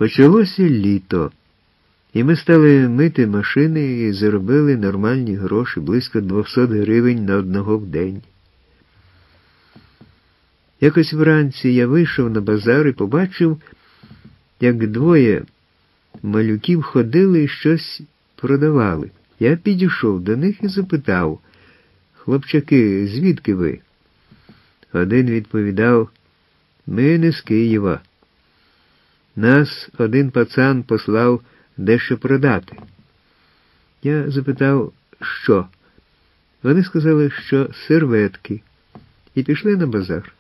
Почалося літо, і ми стали мити машини і заробили нормальні гроші, близько 200 гривень на одного в день. Якось вранці я вийшов на базар і побачив, як двоє малюків ходили і щось продавали. Я підійшов до них і запитав: «Хлопчаки, звідки ви?» Один відповідав: «Ми не з Києва. Нас один пацан послав дещо продати». Я запитав, що? Вони сказали, що серветки, і пішли на базар.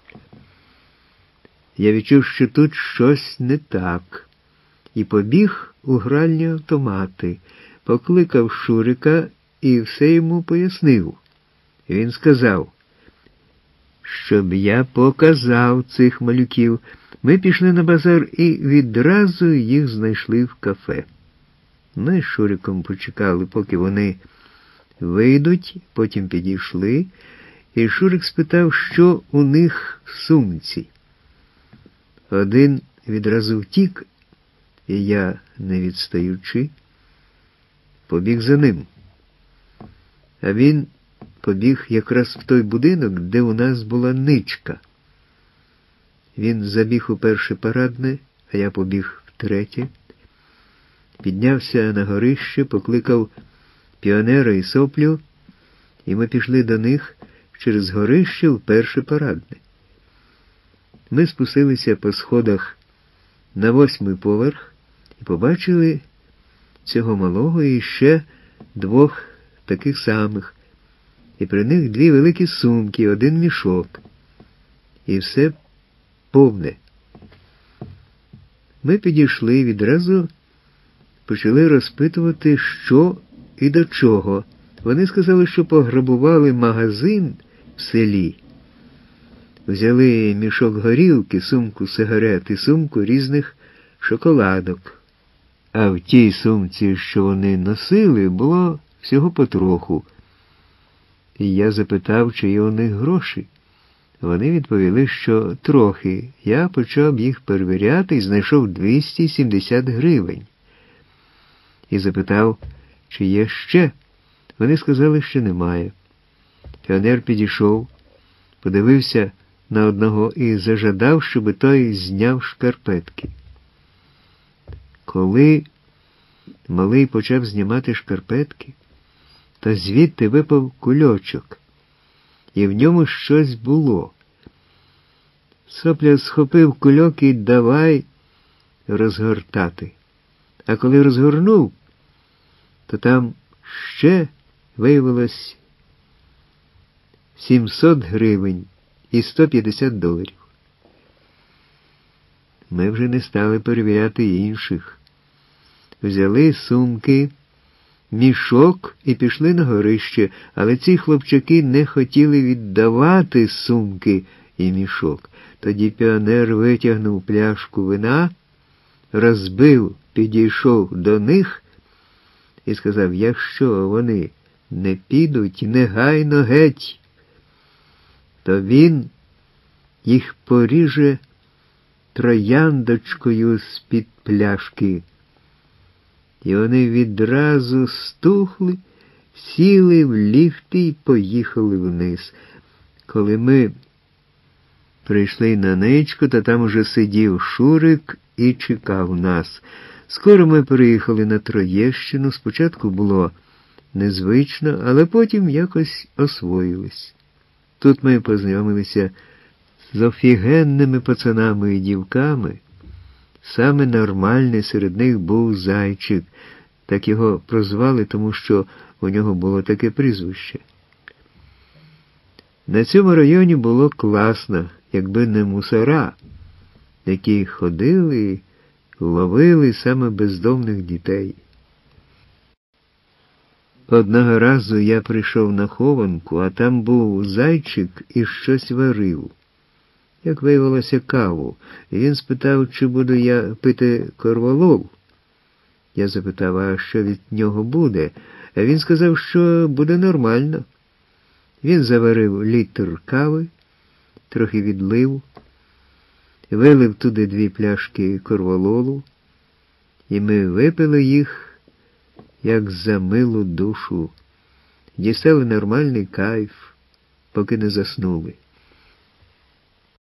Я відчув, що тут щось не так, і побіг у гральні автомати, покликав Шурика і все йому пояснив. Він сказав, щоб я показав цих малюків. Ми пішли на базар і відразу їх знайшли в кафе. Ми з Шуриком почекали, поки вони вийдуть, потім підійшли, і Шурик спитав, що у них в сумці. Один відразу втік, і я, не відстаючи, побіг за ним. А він побіг якраз в той будинок, де у нас була ничка. Він забіг у перше парадне, а я побіг в третє. Піднявся на горище, покликав Піонера і Соплю, і ми пішли до них через горище в перше парадне. Ми спустилися по сходах на 8-й поверх і побачили цього малого і ще двох таких самих, і при них 2 великі сумки, 1 мішок. І все повне. Ми підійшли і відразу почали розпитувати, що і до чого. Вони сказали, що пограбували магазин в селі. Взяли мішок горілки, сумку сигарет і сумку різних шоколадок. А в тій сумці, що вони носили, було всього потроху. І я запитав, чи є у них гроші. Вони відповіли, що трохи. Я почав їх перевіряти і знайшов 270 гривень. І запитав, чи є ще. Вони сказали, що немає. Піонер підійшов, подивився на одного і зажадав, щоб той зняв шкарпетки. Коли малий почав знімати шкарпетки, то звідти випав кульочок, і в ньому щось було. Сопля схопив кульок і давай розгортати. А коли розгорнув, то там ще виявилось 700 гривень і 150 доларів. Ми вже не стали перевіряти інших. Взяли сумки, мішок і пішли на горище, але ці хлопчаки не хотіли віддавати сумки і мішок. Тоді Піонер витягнув пляшку вина, розбив, підійшов до них і сказав, якщо вони не підуть негайно геть, то він їх поріже трояндочкою з-під пляшки. І вони відразу стухли, сіли в ліфти і поїхали вниз. Коли ми прийшли на ничку, то там уже сидів Шурик і чекав нас. Скоро ми приїхали на Троєщину. Спочатку було незвично, але потім якось освоїлись. Тут ми познайомилися з офігенними пацанами і дівками. Саме нормальний серед них був Зайчик. Так його прозвали, тому що у нього було таке прізвище. На цьому районі було класно, якби не мусора, які ходили і ловили саме бездомних дітей. Одного разу я прийшов на хованку, а там був Зайчик і щось варив. Як виявилося, каву. І він спитав, чи буду я пити корвалол. Я запитав, а що від нього буде? А він сказав, що буде нормально. Він заварив літр кави, трохи відлив. вилив туди 2 пляшки корвалолу, і ми випили їх, як за милу душу, дістали нормальний кайф, поки не заснули.